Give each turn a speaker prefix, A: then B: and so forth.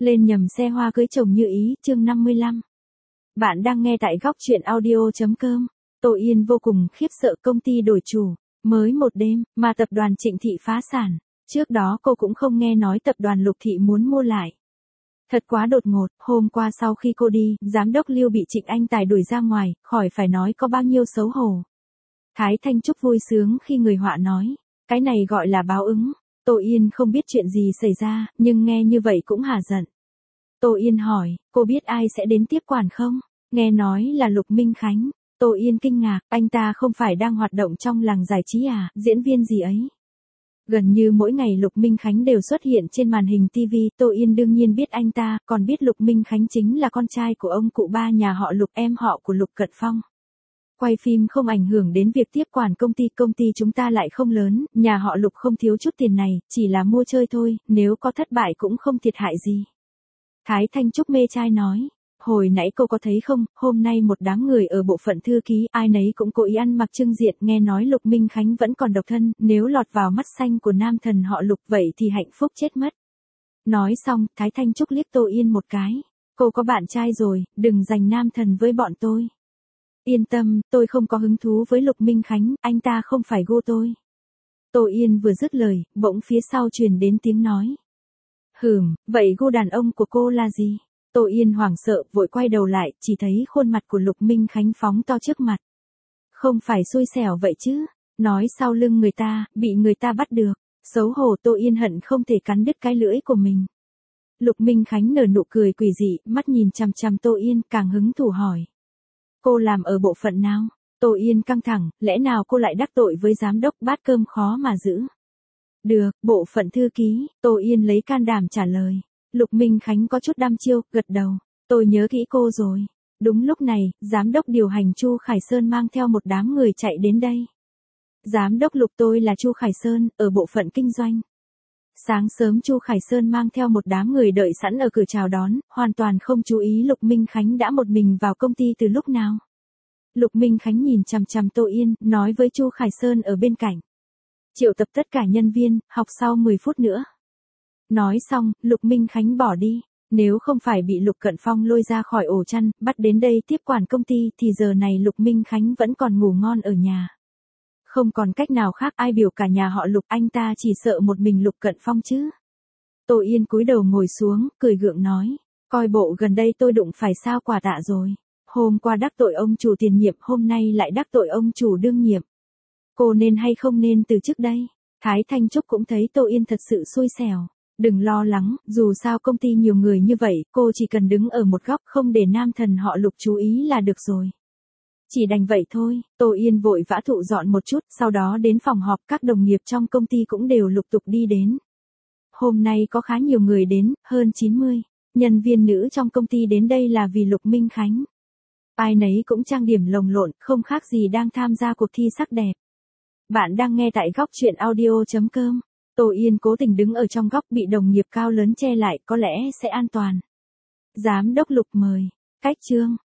A: Lên nhầm xe hoa cưới chồng như ý, chương 55. Bạn đang nghe tại góc truyện audio.com. Tô Yên vô cùng khiếp sợ công ty đổi chủ. Mới một đêm, mà tập đoàn Trịnh Thị phá sản. Trước đó cô cũng không nghe nói tập đoàn Lục Thị muốn mua lại. Thật quá đột ngột, hôm qua sau khi cô đi, giám đốc Lưu bị Trịnh Anh Tài đuổi ra ngoài, khỏi phải nói có bao nhiêu xấu hổ. Thái Thanh Trúc vui sướng khi người họa nói, cái này gọi là báo ứng. Tô Yên không biết chuyện gì xảy ra, nhưng nghe như vậy cũng hả giận. Tô Yên hỏi, cô biết ai sẽ đến tiếp quản không? Nghe nói là Lục Minh Khánh. Tô Yên kinh ngạc, anh ta không phải đang hoạt động trong làng giải trí à, diễn viên gì ấy? Gần như mỗi ngày Lục Minh Khánh đều xuất hiện trên màn hình TV, Tô Yên đương nhiên biết anh ta, còn biết Lục Minh Khánh chính là con trai của ông cụ ba nhà họ Lục, em họ của Lục Cận Phong. Quay phim không ảnh hưởng đến việc tiếp quản công ty chúng ta lại không lớn, nhà họ Lục không thiếu chút tiền này, chỉ là mua chơi thôi, nếu có thất bại cũng không thiệt hại gì. Thái Thanh Trúc mê trai nói, hồi nãy cô có thấy không, hôm nay một đám người ở bộ phận thư ký, ai nấy cũng cố ý ăn mặc trưng diện, nghe nói Lục Minh Khánh vẫn còn độc thân, nếu lọt vào mắt xanh của nam thần họ Lục vậy thì hạnh phúc chết mất. Nói xong, Thái Thanh Trúc liếc Tô Yên một cái, cô có bạn trai rồi, đừng giành nam thần với bọn tôi. Yên tâm, tôi không có hứng thú với Lục Minh Khánh, anh ta không phải gu tôi. Tô Yên vừa dứt lời, bỗng phía sau truyền đến tiếng nói. Vậy gu đàn ông của cô là gì? Tô Yên hoảng sợ, vội quay đầu lại, chỉ thấy khuôn mặt của Lục Minh Khánh phóng to trước mặt. Không phải xui xẻo vậy chứ, nói sau lưng người ta, bị người ta bắt được. Xấu hổ, Tô Yên hận không thể cắn đứt cái lưỡi của mình. Lục Minh Khánh nở nụ cười quỷ dị, mắt nhìn chằm chằm Tô Yên, càng hứng thú hỏi. Cô làm ở bộ phận nào? Tô Yên căng thẳng, lẽ nào cô lại đắc tội với giám đốc, bát cơm khó mà giữ. Được, bộ phận thư ký, Tô Yên lấy can đảm trả lời. Lục Minh Khánh có chút đăm chiêu, gật đầu. Tôi nhớ kỹ cô rồi. Đúng lúc này, giám đốc điều hành Chu Khải Sơn mang theo một đám người chạy đến đây. Giám đốc Lục, tôi là Chu Khải Sơn, ở bộ phận kinh doanh. Sáng sớm Chu Khải Sơn mang theo một đám người đợi sẵn ở cửa chào đón, hoàn toàn không chú ý Lục Minh Khánh đã một mình vào công ty từ lúc nào. Lục Minh Khánh nhìn chằm chằm Tô Yên, nói với Chu Khải Sơn ở bên cạnh. Triệu tập tất cả nhân viên, học sau 10 phút nữa. Nói xong, Lục Minh Khánh bỏ đi. Nếu không phải bị Lục Cận Phong lôi ra khỏi ổ chăn, bắt đến đây tiếp quản công ty thì giờ này Lục Minh Khánh vẫn còn ngủ ngon ở nhà. Không còn cách nào khác, ai biểu cả nhà họ Lục, anh ta chỉ sợ một mình Lục Cận Phong chứ. Tô Yên cúi đầu ngồi xuống, cười gượng nói. Coi bộ gần đây tôi đụng phải sao quả tạ rồi. Hôm qua đắc tội ông chủ tiền nhiệm, hôm nay lại đắc tội ông chủ đương nhiệm. Cô nên hay không nên từ chức đây? Thái Thanh Trúc cũng thấy Tô Yên thật sự xui xẻo. Đừng lo lắng, dù sao công ty nhiều người như vậy, cô chỉ cần đứng ở một góc không để nam thần họ Lục chú ý là được rồi. Chỉ đành vậy thôi, Tô Yên vội vã thu dọn một chút, sau đó đến phòng họp, các đồng nghiệp trong công ty cũng đều lục tục đi đến. Hôm nay có khá nhiều người đến, hơn 90. Nhân viên nữ trong công ty đến đây là vì Lục Minh Khánh. Ai nấy cũng trang điểm lồng lộn, không khác gì đang tham gia cuộc thi sắc đẹp. Bạn đang nghe tại góc truyện audio.com. Tô Yên cố tình đứng ở trong góc bị đồng nghiệp cao lớn che lại, có lẽ sẽ an toàn. Giám đốc Lục mời. Cách chương.